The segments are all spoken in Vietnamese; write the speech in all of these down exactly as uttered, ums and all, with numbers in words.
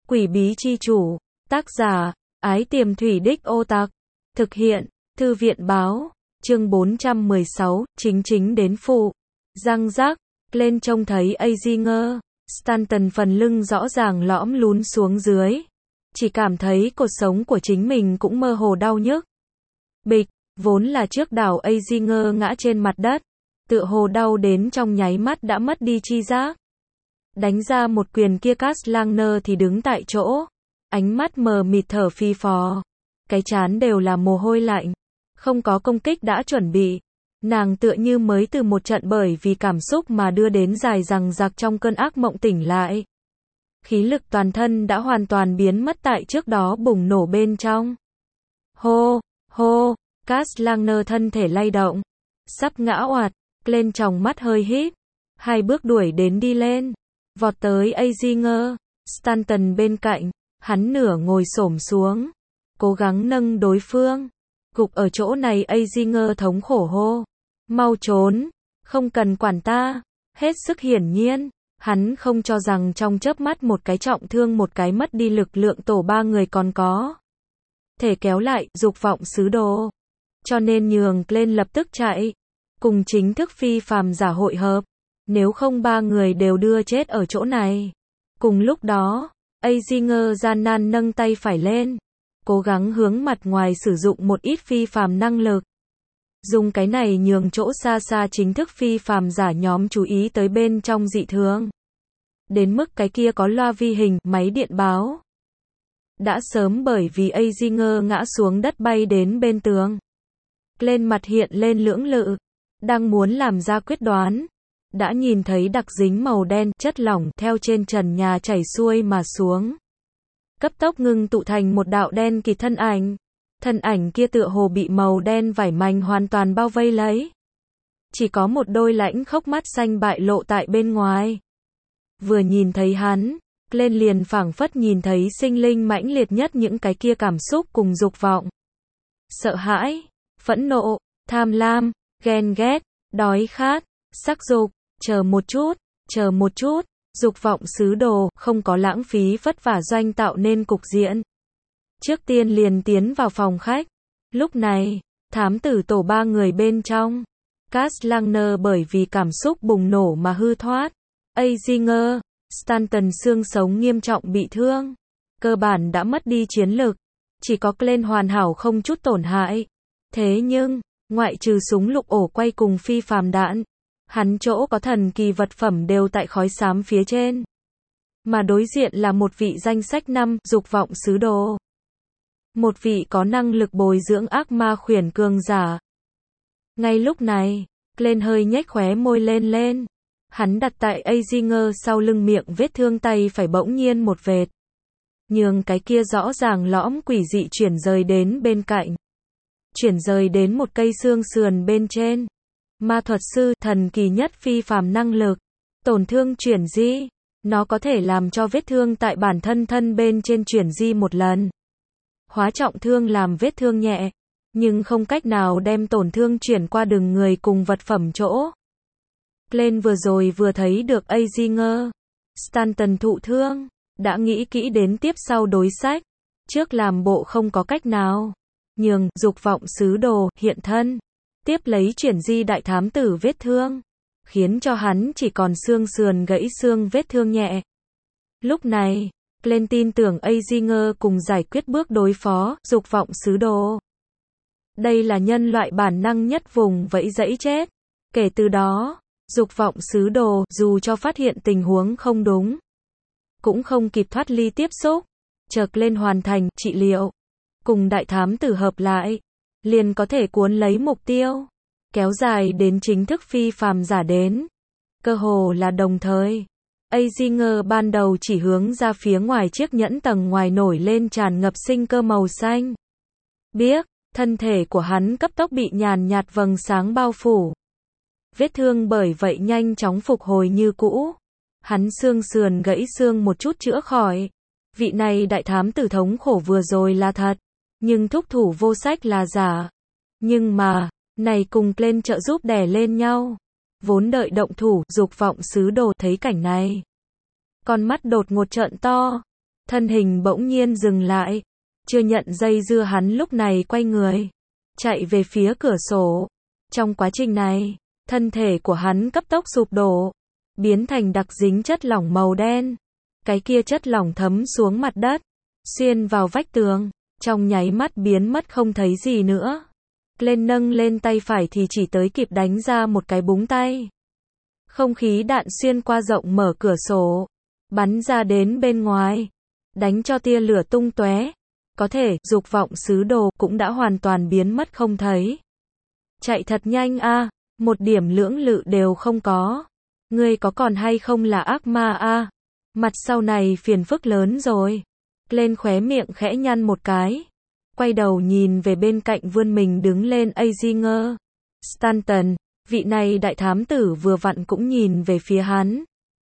Quỷ bí chi chủ. Tác giả, Ái Tiềm Thủy Đích Ô Tặc. Thực hiện, Thư viện báo. Chương bốn trăm mười sáu, chính chính đến phụ. Răng rác, lên trông thấy Azinger. Stanton phần lưng rõ ràng lõm lún xuống dưới. Chỉ cảm thấy cột sống của chính mình cũng mơ hồ đau nhức. Bịch, vốn là trước đảo Azinger ngã trên mặt đất. Tựa hồ đau đến trong nháy mắt đã mất đi chi giác. Đánh ra một quyền kia Kastlanger thì đứng tại chỗ. Ánh mắt mờ mịt thở phì phò. Cái trán đều là mồ hôi lạnh. Không có công kích đã chuẩn bị. Nàng tựa như mới từ một trận bởi vì cảm xúc mà đưa đến dài dằng dặc trong cơn ác mộng tỉnh lại. Khí lực toàn thân đã hoàn toàn biến mất tại trước đó bùng nổ bên trong. Hô, hô, Kastlanger thân thể lay động. Sắp ngã oạt, lên tròng mắt hơi híp. Hai bước đuổi đến đi lên. Vọt tới Azinger. Stanton bên cạnh. Hắn nửa ngồi xổm xuống. Cố gắng nâng đối phương. Gục ở chỗ này Azinger thống khổ hô. Mau trốn. Không cần quản ta. Hết sức hiển nhiên. Hắn không cho rằng trong chớp mắt một cái trọng thương một cái mất đi lực lượng tổ ba người còn có thể kéo lại dục vọng sứ đồ. Cho nên nhường lên lập tức chạy. Cùng chính thức phi phàm giả hội hợp. Nếu không ba người đều đưa chết ở chỗ này. Cùng lúc đó, Azinger gian nan nâng tay phải lên. Cố gắng hướng mặt ngoài sử dụng một ít phi phàm năng lực. Dùng cái này nhường chỗ xa xa chính thức phi phàm giả nhóm chú ý tới bên trong dị thường. Đến mức cái kia có loa vi hình, máy điện báo. Đã sớm bởi vì Azinger ngã xuống đất bay đến bên tường. Lên mặt hiện lên lưỡng lự. Đang muốn làm ra quyết đoán. Đã nhìn thấy đặc dính màu đen, chất lỏng, theo trên trần nhà chảy xuôi mà xuống. Cấp tốc ngưng tụ thành một đạo đen kịt thân ảnh. Thân ảnh kia tựa hồ bị màu đen vải mảnh hoàn toàn bao vây lấy. Chỉ có một đôi lãnh khốc mắt xanh bại lộ tại bên ngoài. Vừa nhìn thấy hắn, lên liền phảng phất nhìn thấy sinh linh mãnh liệt nhất những cái kia cảm xúc cùng dục vọng. Sợ hãi, phẫn nộ, tham lam, ghen ghét, đói khát, sắc dục, chờ một chút, chờ một chút, dục vọng sứ đồ, không có lãng phí vất vả doanh tạo nên cục diện. Trước tiên liền tiến vào phòng khách. Lúc này, thám tử tổ ba người bên trong. Kastlanger bởi vì cảm xúc bùng nổ mà hư thoát. Azinger, Stanton xương sống nghiêm trọng bị thương. Cơ bản đã mất đi chiến lực. Chỉ có Glenn hoàn hảo không chút tổn hại. Thế nhưng, ngoại trừ súng lục ổ quay cùng phi phàm đạn, hắn chỗ có thần kỳ vật phẩm đều tại khói xám phía trên. Mà đối diện là một vị danh sách năm, dục vọng sứ đồ. Một vị có năng lực bồi dưỡng ác ma khuyển cường giả. Ngay lúc này, Glenn hơi nhếch khóe môi lên lên. Hắn đặt tại Azinger sau lưng miệng vết thương tay phải bỗng nhiên một vệt. Nhường cái kia rõ ràng lõm quỷ dị chuyển rời đến bên cạnh. Chuyển rời đến một cây xương sườn bên trên. Ma thuật sư, thần kỳ nhất phi phàm năng lực. Tổn thương chuyển di. Nó có thể làm cho vết thương tại bản thân thân bên trên chuyển di một lần. Hóa trọng thương làm vết thương nhẹ. Nhưng không cách nào đem tổn thương chuyển qua đường người cùng vật phẩm chỗ. Glenn vừa rồi vừa thấy được Azinger. Stanton thụ thương. Đã nghĩ kỹ đến tiếp sau đối sách. Trước làm bộ không có cách nào. Nhường, dục vọng sứ đồ, hiện thân. Tiếp lấy chuyển di đại thám tử vết thương. Khiến cho hắn chỉ còn xương sườn gãy xương vết thương nhẹ. Lúc này, Glenn tin tưởng Azinger cùng giải quyết bước đối phó, dục vọng sứ đồ. Đây là nhân loại bản năng nhất vùng vẫy dẫy chết. Kể từ đó, dục vọng sứ đồ, dù cho phát hiện tình huống không đúng, cũng không kịp thoát ly tiếp xúc. Chờ Glenn hoàn thành trị liệu. Cùng đại thám tử hợp lại. Liền có thể cuốn lấy mục tiêu. Kéo dài đến chính thức phi phàm giả đến. Cơ hồ là đồng thời. Azinger ban đầu chỉ hướng ra phía ngoài chiếc nhẫn tầng ngoài nổi lên tràn ngập sinh cơ màu xanh biếc. Thân thể của hắn cấp tốc bị nhàn nhạt vầng sáng bao phủ. Vết thương bởi vậy nhanh chóng phục hồi như cũ. Hắn xương sườn gãy xương một chút chữa khỏi. Vị này đại thám tử thống khổ vừa rồi là thật. Nhưng thúc thủ vô sách là giả. Nhưng mà, này cùng lên trợ giúp đè lên nhau. Vốn đợi động thủ, dục vọng sứ đồ thấy cảnh này. Con mắt đột ngột trợn to. thân hình bỗng nhiên dừng lại. Chưa nhận dây dưa hắn lúc này quay người, chạy về phía cửa sổ. Trong quá trình này, thân thể của hắn cấp tốc sụp đổ, biến thành đặc dính chất lỏng màu đen. Cái kia chất lỏng thấm xuống mặt đất, xuyên vào vách tường, trong nháy mắt biến mất không thấy gì nữa. Lên nâng lên tay phải thì chỉ tới kịp đánh ra một cái búng tay. Không khí đạn xuyên qua rộng mở cửa sổ, bắn ra đến bên ngoài, đánh cho tia lửa tung tóe. Có thể, dục vọng sứ đồ cũng đã hoàn toàn biến mất không thấy. Chạy thật nhanh a, một điểm lưỡng lự đều không có. Ngươi có còn hay không là ác ma a? Mặt sau này phiền phức lớn rồi. Lên khóe miệng khẽ nhăn một cái, quay đầu nhìn về bên cạnh vươn mình đứng lên Azinger. Stanton, vị này đại thám tử vừa vặn cũng nhìn về phía hắn.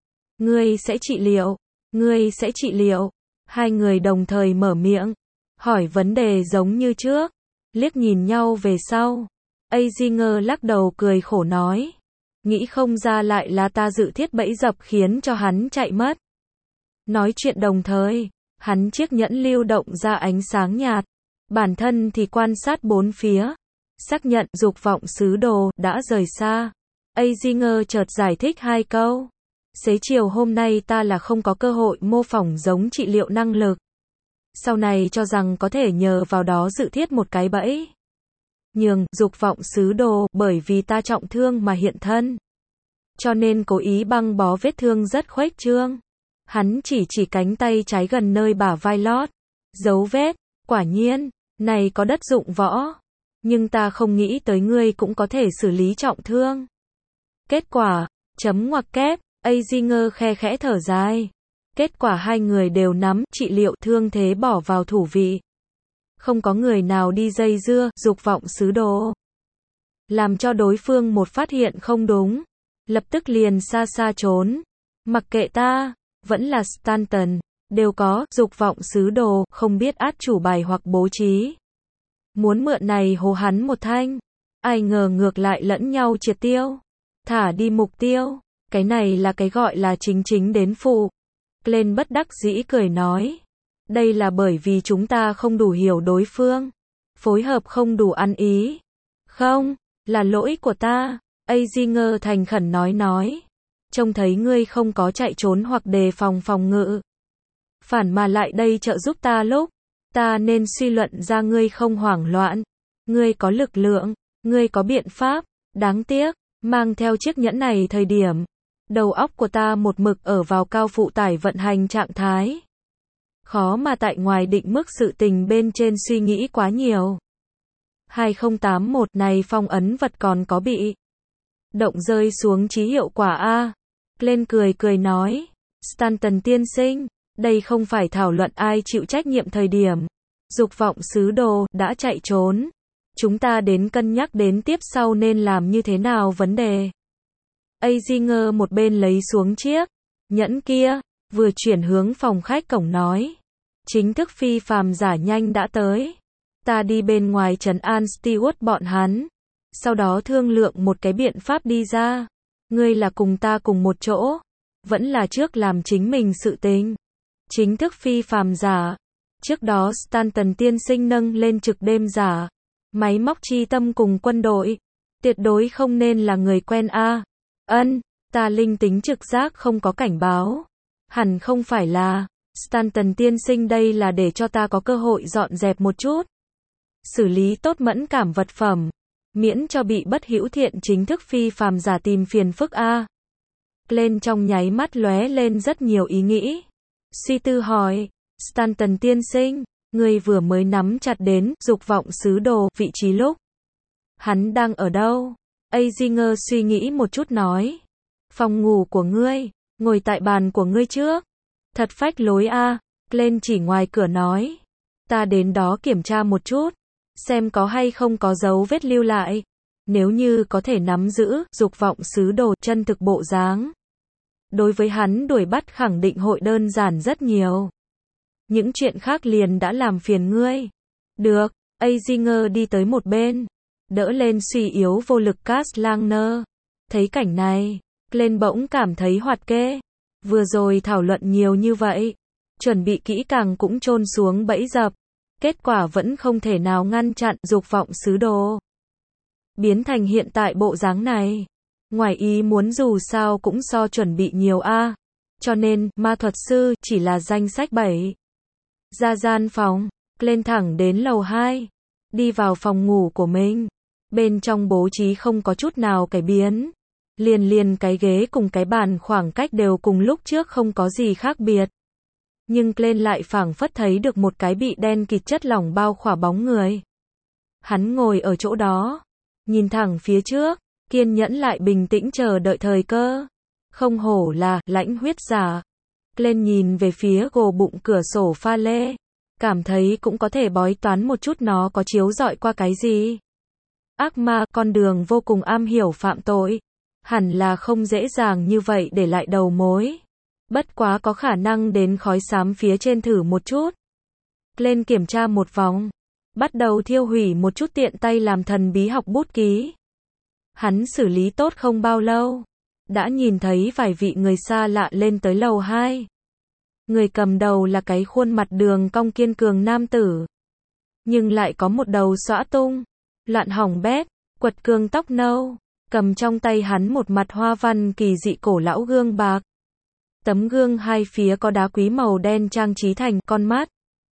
Ngươi sẽ trị liệu, ngươi sẽ trị liệu. Hai người đồng thời mở miệng, hỏi vấn đề giống như trước, liếc nhìn nhau về sau. Azinger lắc đầu cười khổ nói, nghĩ không ra lại là ta dự thiết bẫy dập khiến cho hắn chạy mất. Nói chuyện đồng thời, hắn chiếc nhẫn lưu động ra ánh sáng nhạt, bản thân thì quan sát bốn phía, xác nhận dục vọng sứ đồ đã rời xa. Azinger chợt giải thích hai câu. Xế chiều hôm nay ta là không có cơ hội mô phỏng giống trị liệu năng lực. Sau này cho rằng có thể nhờ vào đó dự thiết một cái bẫy. Nhường dục vọng sứ đồ bởi vì ta trọng thương mà hiện thân. Cho nên cố ý băng bó vết thương rất khuếch trương. Hắn chỉ chỉ cánh tay trái gần nơi bả vai lót. Dấu vết, quả nhiên, này có đất dụng võ. Nhưng ta không nghĩ tới ngươi cũng có thể xử lý trọng thương. Kết quả, chấm ngoặc kép, Azinger khe khẽ thở dài. Kết quả hai người đều nắm trị liệu thương thế bỏ vào thủ vị. Không có người nào đi dây dưa, dục vọng sứ đồ. Làm cho đối phương một phát hiện không đúng. Lập tức liền xa xa trốn. Mặc kệ ta, vẫn là Stanton, đều có dục vọng sứ đồ, không biết át chủ bài hoặc bố trí. Muốn mượn này hô hắn một thanh. Ai ngờ ngược lại lẫn nhau triệt tiêu. Thả đi mục tiêu. Cái này là cái gọi là chính chính đến phụ. Glenn bất đắc dĩ cười nói. Đây là bởi vì chúng ta không đủ hiểu đối phương. Phối hợp không đủ ăn ý. Không, là lỗi của ta. Azinger thành khẩn nói nói. Trông thấy ngươi không có chạy trốn hoặc đề phòng phòng ngự. Phản mà lại đây trợ giúp ta lúc. Ta nên suy luận ra ngươi không hoảng loạn. Ngươi có lực lượng. Ngươi có biện pháp. Đáng tiếc, mang theo chiếc nhẫn này thời điểm. Đầu óc của ta một mực ở vào cao phụ tải vận hành trạng thái. Khó mà tại ngoài định mức sự tình bên trên suy nghĩ quá nhiều. hai không tám mốt này phong ấn vật còn có bị động rơi xuống chí hiệu quả A. Lên cười cười nói. Stanton tiên sinh, đây không phải thảo luận ai chịu trách nhiệm thời điểm. Dục vọng sứ đồ đã chạy trốn. Chúng ta đến cân nhắc đến tiếp sau nên làm như thế nào vấn đề. Azinger một bên lấy xuống chiếc nhẫn kia, vừa chuyển hướng phòng khách cổng nói. Chính thức phi phàm giả nhanh đã tới. Ta đi bên ngoài trấn an Stewart bọn hắn. Sau đó thương lượng một cái biện pháp đi ra. Ngươi là cùng ta cùng một chỗ. Vẫn là trước làm chính mình sự tình. Chính thức phi phàm giả. Trước đó Stanton tiên sinh nâng lên trực đêm giả. Máy móc chi tâm cùng quân đội. Tuyệt đối không nên là người quen a. Ân, ta linh tính trực giác không có cảnh báo. Hẳn không phải là. Stanton tiên sinh đây là để cho ta có cơ hội dọn dẹp một chút. Xử lý tốt mẫn cảm vật phẩm. Miễn cho bị bất hữu thiện chính thức phi phàm giả tìm phiền phức a. Lên trong nháy mắt lóe lên rất nhiều ý nghĩ. Suy tư hỏi. Stanton tiên sinh, người vừa mới nắm chặt đến dục vọng sứ đồ vị trí lúc. Hắn đang ở đâu? Azinger suy nghĩ một chút nói. Phòng ngủ của ngươi, ngồi tại bàn của ngươi trước. Thật phách lối a. Lên chỉ ngoài cửa nói. Ta đến đó kiểm tra một chút. Xem có hay không có dấu vết lưu lại. Nếu như có thể nắm giữ dục vọng sứ đồ chân thực bộ dáng. Đối với hắn đuổi bắt khẳng định hội đơn giản rất nhiều. Những chuyện khác liền đã làm phiền ngươi. Được, Azinger đi tới một bên. Đỡ lên suy yếu vô lực Cast Langner. Thấy cảnh này, lên bỗng cảm thấy hoạt kê. Vừa rồi thảo luận nhiều như vậy. chuẩn bị kỹ càng cũng chôn xuống bẫy dập. Kết quả vẫn không thể nào ngăn chặn dục vọng sứ đồ biến thành hiện tại bộ dáng này. Ngoài ý muốn dù sao cũng so chuẩn bị nhiều a. Cho nên, ma thuật sư chỉ là danh sách bảy. Ra gian phòng, lên thẳng đến lầu hai. Đi vào phòng ngủ của mình. Bên trong bố trí không có chút nào cải biến. Liền liền cái ghế cùng cái bàn khoảng cách đều cùng lúc trước không có gì khác biệt. Nhưng lên lại phảng phất thấy được một cái bị đen kịt chất lỏng bao khỏa bóng người. Hắn ngồi ở chỗ đó, nhìn thẳng phía trước, kiên nhẫn lại bình tĩnh chờ đợi thời cơ. Không hổ là lãnh huyết giả. Lên nhìn về phía gồ bụng cửa sổ pha lê, cảm thấy cũng có thể bói toán một chút nó có chiếu rọi qua cái gì. Ác ma, con đường vô cùng am hiểu phạm tội, hẳn là không dễ dàng như vậy để lại đầu mối. Bất quá có khả năng đến khói xám phía trên thử một chút. Lên kiểm tra một vòng, bắt đầu thiêu hủy một chút tiện tay làm thần bí học bút ký. Hắn xử lý tốt không bao lâu, đã nhìn thấy vài vị người xa lạ lên tới lầu hai. Người cầm đầu là cái khuôn mặt đường cong kiên cường nam tử, nhưng lại có một đầu xõa tung, loạn hỏng bét, quật cường tóc nâu, cầm trong tay hắn một mặt hoa văn kỳ dị cổ lão gương bạc. Tấm gương hai phía có đá quý màu đen trang trí thành con mắt.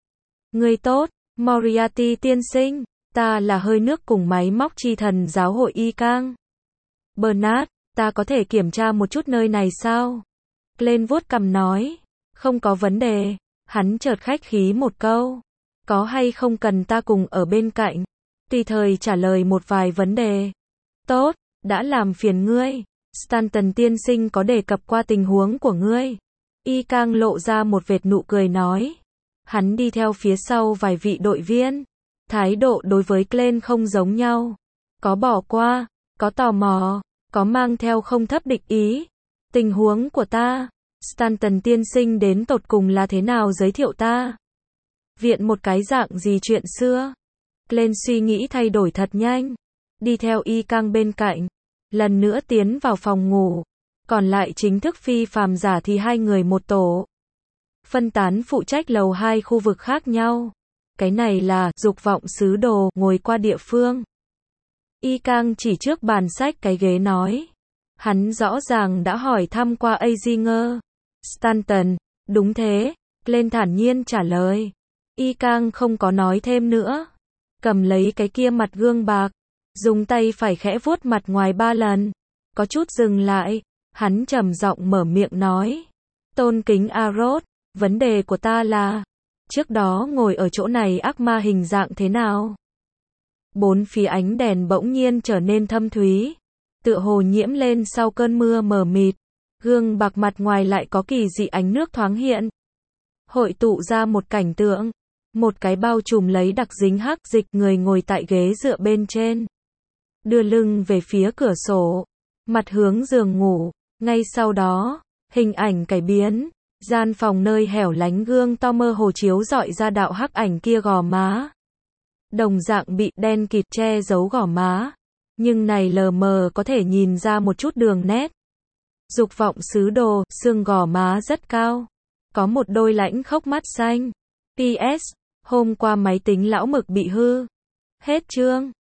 Người tốt, Moriarty tiên sinh, ta là hơi nước cùng máy móc chi thần giáo hội Y Cang. Bernard, ta có thể kiểm tra một chút nơi này sao? Glenn vuốt cằm nói, không có vấn đề. Hắn chợt khách khí một câu, có hay không cần ta cùng ở bên cạnh, tùy thời trả lời một vài vấn đề. Tốt, đã làm phiền ngươi. Stanton tiên sinh có đề cập qua tình huống của ngươi. Y Cang lộ ra một vệt nụ cười nói. Hắn đi theo phía sau vài vị đội viên. Thái độ đối với Glenn không giống nhau. Có bỏ qua, có tò mò, có mang theo không thấp địch ý. Tình huống của ta, Stanton tiên sinh đến tột cùng là thế nào giới thiệu ta? Viện một cái dạng gì chuyện xưa? Glenn suy nghĩ thay đổi thật nhanh. Đi theo Y Cang bên cạnh. Lần nữa tiến vào phòng ngủ. Còn lại chính thức phi phàm giả thì hai người một tổ. Phân tán phụ trách lầu hai khu vực khác nhau. Cái này là dục vọng sứ đồ ngồi qua địa phương. Y Cang chỉ trước bàn sách cái ghế nói. Hắn rõ ràng đã hỏi thăm qua Azinger. Stanton, đúng thế. Glenn thản nhiên trả lời. Y Cang không có nói thêm nữa. Cầm lấy cái kia mặt gương bạc. Dùng tay phải khẽ vuốt mặt ngoài ba lần. Có chút dừng lại. Hắn trầm giọng mở miệng nói. Tôn kính Arroth, vấn đề của ta là, trước đó ngồi ở chỗ này ác ma hình dạng thế nào? Bốn phía ánh đèn bỗng nhiên trở nên thâm thúy. Tựa hồ nhiễm lên sau cơn mưa mờ mịt. Gương bạc mặt ngoài lại có kỳ dị ánh nước thoáng hiện. Hội tụ ra một cảnh tượng. Một cái bao trùm lấy đặc dính hắc dịch người ngồi tại ghế dựa bên trên. Đưa lưng về phía cửa sổ. Mặt hướng giường ngủ. Ngay sau đó, hình ảnh cải biến. Gian phòng nơi hẻo lánh gương to mơ hồ chiếu rọi ra đạo hắc ảnh kia gò má. Đồng dạng bị đen kịt che giấu gò má. Nhưng này lờ mờ có thể nhìn ra một chút đường nét. Dục vọng sứ đồ, xương gò má rất cao. Có một đôi lãnh khốc mắt xanh. pê ét. Hôm qua máy tính lão mực bị hư. Hết chương.